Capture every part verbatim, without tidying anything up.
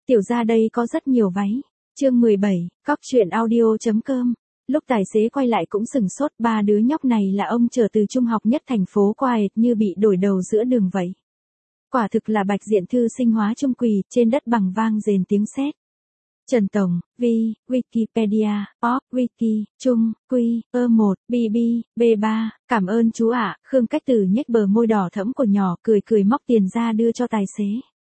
Tiểu ra đây có rất nhiều váy. Chương mười bảy, cóc truyện audio.com. Lúc tài xế quay lại cũng sừng sốt, ba đứa nhóc này là ông chở từ trung học nhất thành phố qua ệt như bị đổi đầu giữa đường vậy. Quả thực là bạch diện thư sinh hóa trung quỳ, trên đất bằng vang rền tiếng sét. Trần Tổng, Vi, Wikipedia, Pop, Wiki, Trung, Quy, ơ một, bê bê, bê ba, cảm ơn chú ạ. Khương Cách Tử nhếch bờ môi đỏ thẫm của nhỏ, cười cười móc tiền ra đưa cho tài xế.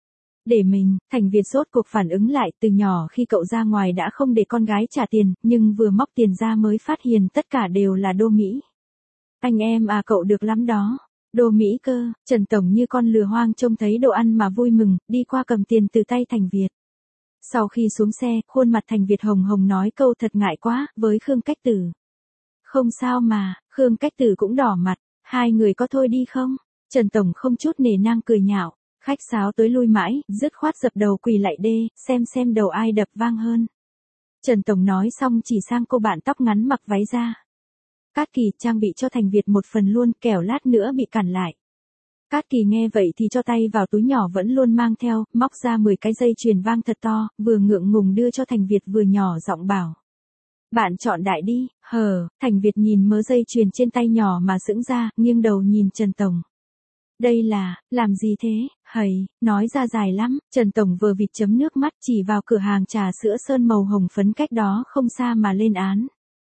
Để mình, Thành Việt rốt cuộc phản ứng lại, từ nhỏ khi cậu ra ngoài đã không để con gái trả tiền, nhưng vừa móc tiền ra mới phát hiện tất cả đều là đô Mỹ. Anh em à, cậu được lắm đó. Đô Mỹ cơ. Trần Tổng như con lừa hoang trông thấy đồ ăn mà vui mừng, đi qua cầm tiền từ tay Thành Việt. Sau khi xuống xe, khuôn mặt Thành Việt hồng hồng nói câu thật ngại quá, với Khương Cách Tử. Không sao mà, Khương Cách Tử cũng đỏ mặt, hai người có thôi đi không? Trần Tổng không chút nể nang cười nhạo, khách sáo tới lui mãi, dứt khoát dập đầu quỳ lại đê, xem xem đầu ai đập vang hơn. Trần Tổng nói xong chỉ sang cô bạn tóc ngắn mặc váy ra. Cát Kỳ trang bị cho Thành Việt một phần luôn, kẻo lát nữa bị cản lại. Cát Kỳ nghe vậy thì cho tay vào túi nhỏ vẫn luôn mang theo, móc ra mười cái dây chuyền vang thật to, vừa ngượng ngùng đưa cho Thành Việt vừa nhỏ giọng bảo. Bạn chọn đại đi. Hờ, Thành Việt nhìn mớ dây chuyền trên tay nhỏ mà sững ra, nghiêng đầu nhìn Trần Tổng. Đây là, làm gì thế, hầy, nói ra dài lắm. Trần Tổng vờ vịt chấm nước mắt chỉ vào cửa hàng trà sữa sơn màu hồng phấn cách đó không xa mà lên án.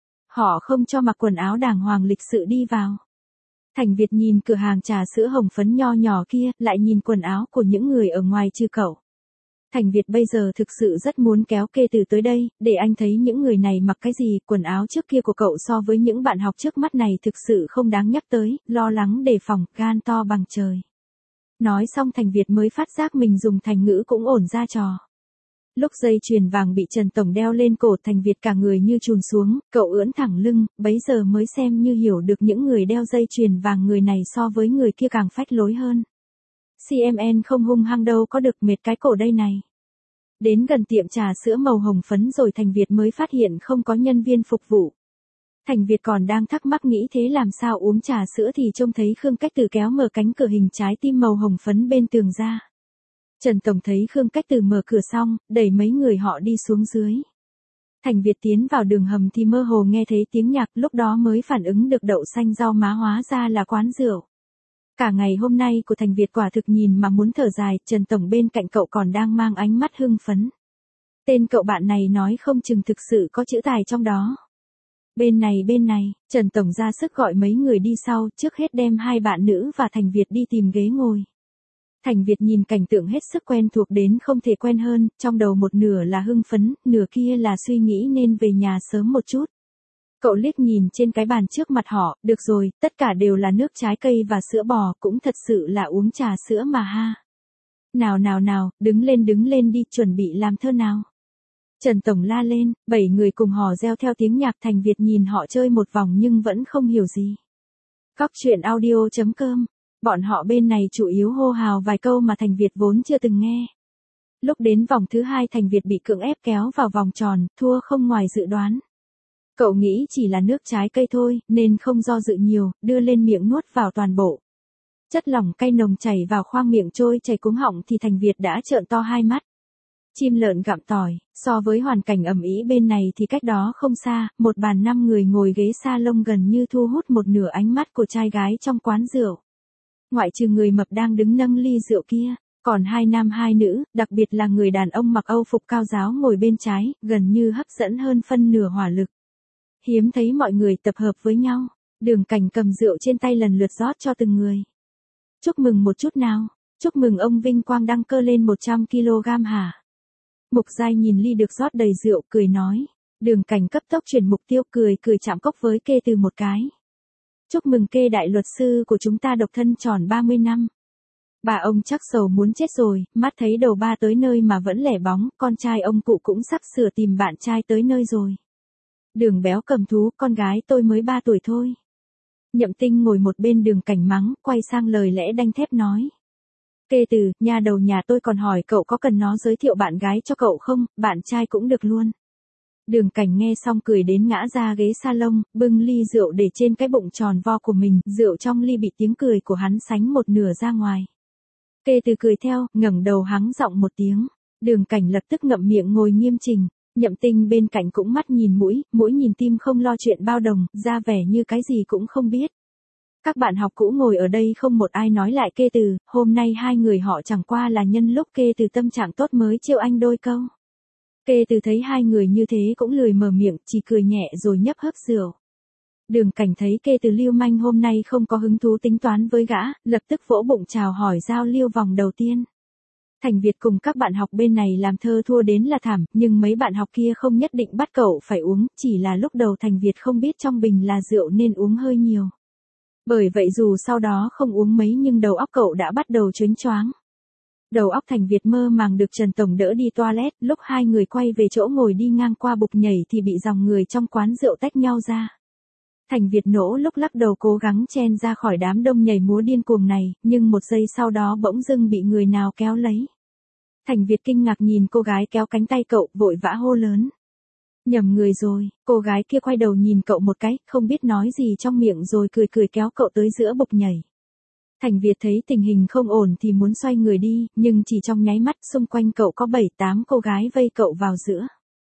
Họ không cho mặc quần áo đàng hoàng lịch sự đi vào. Thành Việt nhìn cửa hàng trà sữa hồng phấn nho nhỏ kia, lại nhìn quần áo của những người ở ngoài trừ cậu. Thành Việt bây giờ thực sự rất muốn kéo Kê Từ tới đây, để anh thấy những người này mặc cái gì, quần áo trước kia của cậu so với những bạn học trước mắt này thực sự không đáng nhắc tới, lo lắng đề phòng, gan to bằng trời. Nói xong Thành Việt mới phát giác mình dùng thành ngữ cũng ổn ra trò. Lúc dây chuyền vàng bị Trần Tổng đeo lên cổ, Thành Việt cả người như chùn xuống, cậu ưỡn thẳng lưng, bấy giờ mới xem như hiểu được những người đeo dây chuyền vàng người này so với người kia càng phách lối hơn. xê em en không hung hăng đâu, có được mệt cái cổ đây này. Đến gần tiệm trà sữa màu hồng phấn rồi Thành Việt mới phát hiện không có nhân viên phục vụ. Thành Việt còn đang thắc mắc nghĩ thế làm sao uống trà sữa thì trông thấy Khương Cách Tử kéo mở cánh cửa hình trái tim màu hồng phấn bên tường ra. Trần Tổng thấy Khương Cách Tử mở cửa xong, đẩy mấy người họ đi xuống dưới. Thành Việt tiến vào đường hầm thì mơ hồ nghe thấy tiếng nhạc, lúc đó mới phản ứng được đậu xanh rau má hóa ra là quán rượu. Cả ngày hôm nay của Thành Việt quả thực nhìn mà muốn thở dài, Trần Tổng bên cạnh cậu còn đang mang ánh mắt hưng phấn. Tên cậu bạn này nói không chừng thực sự có chữ tài trong đó. Bên này bên này, Trần Tổng ra sức gọi mấy người đi sau, trước hết đem hai bạn nữ và Thành Việt đi tìm ghế ngồi. Thành Việt nhìn cảnh tượng hết sức quen thuộc đến không thể quen hơn, trong đầu một nửa là hưng phấn, nửa kia là suy nghĩ nên về nhà sớm một chút. Cậu liếc nhìn trên cái bàn trước mặt họ, được rồi, tất cả đều là nước trái cây và sữa bò, cũng thật sự là uống trà sữa mà ha. Nào nào nào, đứng lên đứng lên đi, chuẩn bị làm thơ nào. Trần Tổng la lên, bảy người cùng hò reo theo tiếng nhạc. Thành Việt nhìn họ chơi một vòng nhưng vẫn không hiểu gì. Cóc truyện audio.com. Bọn họ bên này chủ yếu hô hào vài câu mà Thành Việt vốn chưa từng nghe. Lúc đến vòng thứ hai Thành Việt bị cưỡng ép kéo vào vòng tròn, thua không ngoài dự đoán. Cậu nghĩ chỉ là nước trái cây thôi, nên không do dự nhiều, đưa lên miệng nuốt vào toàn bộ. Chất lỏng cay nồng chảy vào khoang miệng trôi chảy cuống họng thì Thành Việt đã trợn to hai mắt. Chim lợn gặm tỏi, so với hoàn cảnh ầm ĩ bên này thì cách đó không xa, một bàn năm người ngồi ghế salon gần như thu hút một nửa ánh mắt của trai gái trong quán rượu. Ngoại trừ người mập đang đứng nâng ly rượu kia, còn hai nam hai nữ, đặc biệt là người đàn ông mặc Âu phục cao giáo ngồi bên trái, gần như hấp dẫn hơn phân nửa hỏa lực. Hiếm thấy mọi người tập hợp với nhau, Đường Cảnh cầm rượu trên tay lần lượt rót cho từng người. Chúc mừng một chút nào, chúc mừng ông vinh quang đăng cơ lên một trăm ki lô gam hả? Mục Giai nhìn ly được rót đầy rượu cười nói. Đường Cảnh cấp tốc chuyển mục tiêu, cười cười chạm cốc với Kê Từ một cái. Chúc mừng Kê đại luật sư của chúng ta độc thân tròn ba mươi năm. Bà ông chắc sầu muốn chết rồi, mắt thấy đầu ba tới nơi mà vẫn lẻ bóng, con trai ông cụ cũng sắp sửa tìm bạn trai tới nơi rồi. Đường Béo cầm thú, con gái tôi mới ba tuổi thôi. Nhậm Tinh ngồi một bên Đường Cảnh mắng, quay sang lời lẽ đanh thép nói. Kê Từ, nhà đầu nhà tôi còn hỏi cậu có cần nó giới thiệu bạn gái cho cậu không, bạn trai cũng được luôn. Đường Cảnh nghe xong cười đến ngã ra ghế salon, bưng ly rượu để trên cái bụng tròn vo của mình, rượu trong ly bị tiếng cười của hắn sánh một nửa ra ngoài. Kê Từ cười theo, ngẩng đầu hắng giọng một tiếng. Đường Cảnh lập tức ngậm miệng ngồi nghiêm chỉnh, Nhậm Tinh bên cạnh cũng mắt nhìn mũi, mũi nhìn tim không lo chuyện bao đồng, ra vẻ như cái gì cũng không biết. Các bạn học cũ ngồi ở đây không một ai nói lại Kê Từ, hôm nay hai người họ chẳng qua là nhân lúc Kê Từ tâm trạng tốt mới trêu anh đôi câu. Kê Từ thấy hai người như thế cũng lười mở miệng, chỉ cười nhẹ rồi nhấp hớp rượu. Đường Cảnh thấy Kê Từ lưu manh hôm nay không có hứng thú tính toán với gã, lập tức vỗ bụng chào hỏi giao lưu vòng đầu tiên. Thành Việt cùng các bạn học bên này làm thơ thua đến là thảm, nhưng mấy bạn học kia không nhất định bắt cậu phải uống, chỉ là lúc đầu Thành Việt không biết trong bình là rượu nên uống hơi nhiều. Bởi vậy dù sau đó không uống mấy nhưng đầu óc cậu đã bắt đầu chớnh choáng. Đầu óc Thành Việt mơ màng được Trần Tổng đỡ đi toilet, lúc hai người quay về chỗ ngồi đi ngang qua bục nhảy thì bị dòng người trong quán rượu tách nhau ra. Thành Việt nỗ lúc lắc đầu cố gắng chen ra khỏi đám đông nhảy múa điên cuồng này, nhưng một giây sau đó bỗng dưng bị người nào kéo lấy. Thành Việt kinh ngạc nhìn cô gái kéo cánh tay cậu, vội vã hô lớn. Nhầm người rồi, cô gái kia quay đầu nhìn cậu một cái, không biết nói gì trong miệng rồi cười cười kéo cậu tới giữa bục nhảy. Thành Việt thấy tình hình không ổn thì muốn xoay người đi, nhưng chỉ trong nháy mắt xung quanh cậu có bảy tám cô gái vây cậu vào giữa.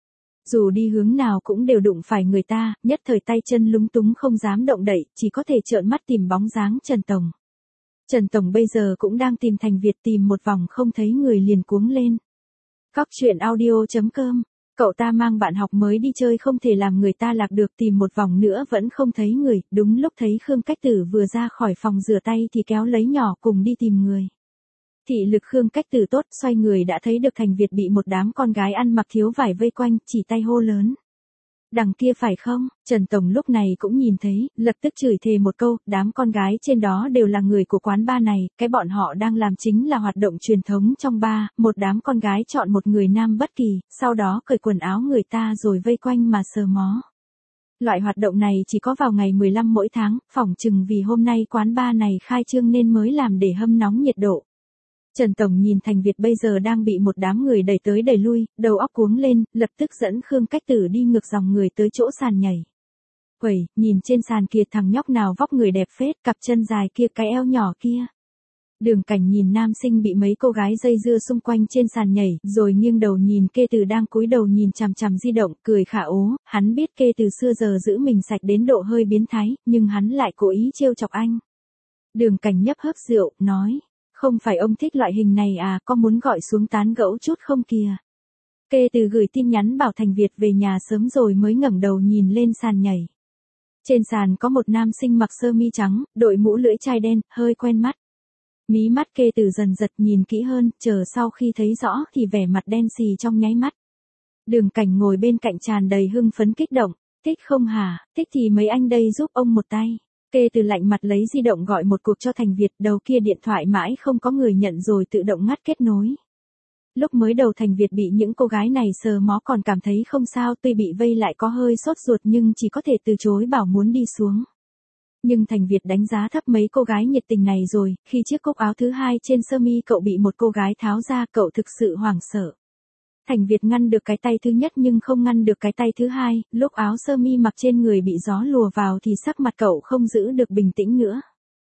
Dù đi hướng nào cũng đều đụng phải người ta, nhất thời tay chân lúng túng không dám động đậy, chỉ có thể trợn mắt tìm bóng dáng Trần Tổng. Trần Tổng bây giờ cũng đang tìm Thành Việt, tìm một vòng không thấy người liền cuống lên. Cóc truyện audio chấm com, cậu ta mang bạn học mới đi chơi không thể làm người ta lạc được, tìm một vòng nữa vẫn không thấy người, đúng lúc thấy Khương Cách Tử vừa ra khỏi phòng rửa tay thì kéo lấy nhỏ cùng đi tìm người. Thị lực Khương Cách Tử tốt, xoay người đã thấy được Thành Việt bị một đám con gái ăn mặc thiếu vải vây quanh, chỉ tay hô lớn. Đằng kia phải không? Trần Tổng lúc này cũng nhìn thấy, lập tức chửi thề một câu, đám con gái trên đó đều là người của quán bar này, cái bọn họ đang làm chính là hoạt động truyền thống trong bar, một đám con gái chọn một người nam bất kỳ, sau đó cởi quần áo người ta rồi vây quanh mà sờ mó. Loại hoạt động này chỉ có vào ngày mười lăm mỗi tháng, phỏng chừng vì hôm nay quán bar này khai trương nên mới làm để hâm nóng nhiệt độ. Trần Tổng nhìn Thành Việt bây giờ đang bị một đám người đẩy tới đẩy lui, đầu óc cuống lên, lập tức dẫn Khương Cách Tử đi ngược dòng người tới chỗ sàn nhảy. Quẩy, nhìn trên sàn kia thằng nhóc nào vóc người đẹp phết, cặp chân dài kia, cái eo nhỏ kia. Đường Cảnh nhìn nam sinh bị mấy cô gái dây dưa xung quanh trên sàn nhảy, rồi nghiêng đầu nhìn Kê Từ đang cúi đầu nhìn chằm chằm di động, cười khả ố, hắn biết Kê Từ xưa giờ giữ mình sạch đến độ hơi biến thái, nhưng hắn lại cố ý trêu chọc anh. Đường Cảnh nhấp hớp rượu, nói. Không phải ông thích loại hình này à, có muốn gọi xuống tán gẫu chút không kìa. Kê Từ gửi tin nhắn bảo Thành Việt về nhà sớm rồi mới ngẩng đầu nhìn lên sàn nhảy. Trên sàn có một nam sinh mặc sơ mi trắng, đội mũ lưỡi chai đen, hơi quen mắt. Mí mắt Kê Từ dần giật nhìn kỹ hơn, chờ sau khi thấy rõ thì vẻ mặt đen xì trong nháy mắt. Đường Cảnh ngồi bên cạnh tràn đầy hưng phấn kích động. Thích không hả, thích thì mấy anh đây giúp ông một tay. Kê Từ lạnh mặt lấy di động gọi một cuộc cho Thành Việt, đầu kia điện thoại mãi không có người nhận rồi tự động ngắt kết nối. Lúc mới đầu Thành Việt bị những cô gái này sờ mó còn cảm thấy không sao, tuy bị vây lại có hơi sốt ruột nhưng chỉ có thể từ chối bảo muốn đi xuống. Nhưng Thành Việt đánh giá thấp mấy cô gái nhiệt tình này rồi, khi chiếc cúc áo thứ hai trên sơ mi cậu bị một cô gái tháo ra, cậu thực sự hoảng sợ. Thành Việt ngăn được cái tay thứ nhất nhưng không ngăn được cái tay thứ hai, lúc áo sơ mi mặc trên người bị gió lùa vào thì sắc mặt cậu không giữ được bình tĩnh nữa.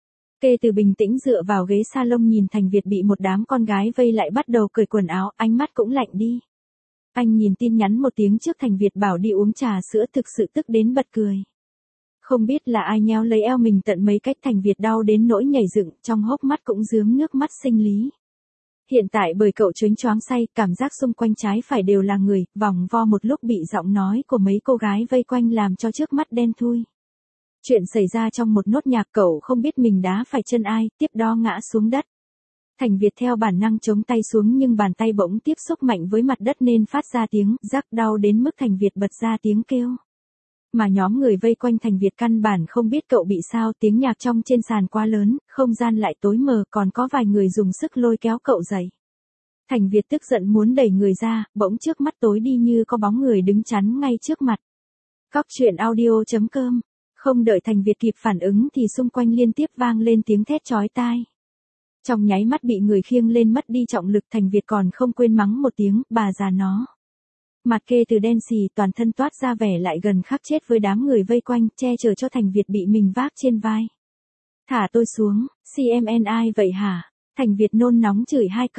Kê Từ bình tĩnh dựa vào ghế salon nhìn Thành Việt bị một đám con gái vây lại bắt đầu cởi quần áo, ánh mắt cũng lạnh đi. Anh nhìn tin nhắn một tiếng trước Thành Việt bảo đi uống trà sữa, thực sự tức đến bật cười. Không biết là ai nhéo lấy eo mình tận mấy cách, Thành Việt đau đến nỗi nhảy dựng, trong hốc mắt cũng rướm nước mắt sinh lý. Hiện tại bởi cậu chớnh choáng say, cảm giác xung quanh trái phải đều là người, vòng vo một lúc bị giọng nói của mấy cô gái vây quanh làm cho trước mắt đen thui. Chuyện xảy ra trong một nốt nhạc, cậu không biết mình đá phải chân ai, tiếp đó ngã xuống đất. Thành Việt theo bản năng chống tay xuống nhưng bàn tay bỗng tiếp xúc mạnh với mặt đất nên phát ra tiếng rắc đau đến mức Thành Việt bật ra tiếng kêu. Mà nhóm người vây quanh Thành Việt căn bản không biết cậu bị sao, tiếng nhạc trong trên sàn quá lớn, không gian lại tối mờ, còn có vài người dùng sức lôi kéo cậu dậy. Thành Việt tức giận muốn đẩy người ra, bỗng trước mắt tối đi như có bóng người đứng chắn ngay trước mặt. Cóc truyện audio chấm com. Không đợi Thành Việt kịp phản ứng thì xung quanh liên tiếp vang lên tiếng thét chói tai. Trong nháy mắt bị người khiêng lên mất đi trọng lực, Thành Việt còn không quên mắng một tiếng, bà già nó. Mặt Kê Từ đen xì, toàn thân toát ra vẻ lại gần khắc chết với đám người vây quanh, che chở cho Thành Việt bị mình vác trên vai. Thả tôi xuống, xê em en ai vậy hả? Thành Việt nôn nóng chửi hai câu.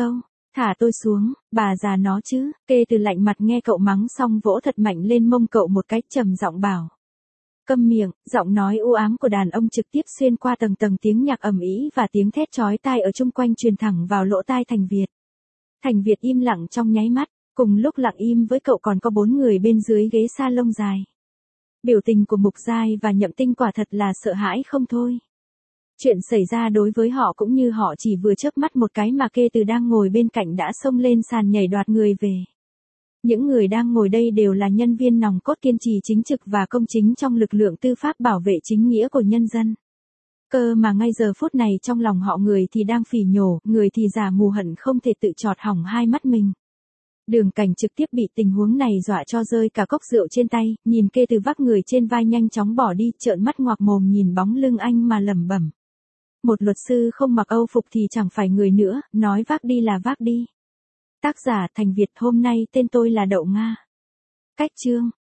Thả tôi xuống, bà già nó chứ, kê từ lạnh mặt nghe cậu mắng xong vỗ thật mạnh lên mông cậu một cái, trầm giọng bảo. Câm miệng, giọng nói u ám của đàn ông trực tiếp xuyên qua tầng tầng tiếng nhạc ầm ĩ và tiếng thét chói tai ở chung quanh truyền thẳng vào lỗ tai Thành Việt. Thành Việt im lặng trong nháy mắt, cùng lúc lặng im với cậu còn có bốn người bên dưới ghế salon dài. Biểu tình của Mục Giai và Nhậm Tinh quả thật là sợ hãi không thôi. Chuyện xảy ra đối với họ cũng như họ chỉ vừa chớp mắt một cái mà Kê Từ đang ngồi bên cạnh đã xông lên sàn nhảy đoạt người về. Những người đang ngồi đây đều là nhân viên nòng cốt kiên trì chính trực và công chính trong lực lượng tư pháp bảo vệ chính nghĩa của nhân dân. Cơ mà ngay giờ phút này trong lòng họ người thì đang phỉ nhổ, người thì giả mù hận không thể tự chọt hỏng hai mắt mình. Đường Cảnh trực tiếp bị tình huống này dọa cho rơi cả cốc rượu trên tay, nhìn Kê Từ vác người trên vai nhanh chóng bỏ đi, trợn mắt ngoạc mồm nhìn bóng lưng anh mà lẩm bẩm. Một luật sư không mặc âu phục thì chẳng phải người nữa, nói vác đi là vác đi. Tác giả Thành Việt, hôm nay tên tôi là Đậu Nga. Cách chương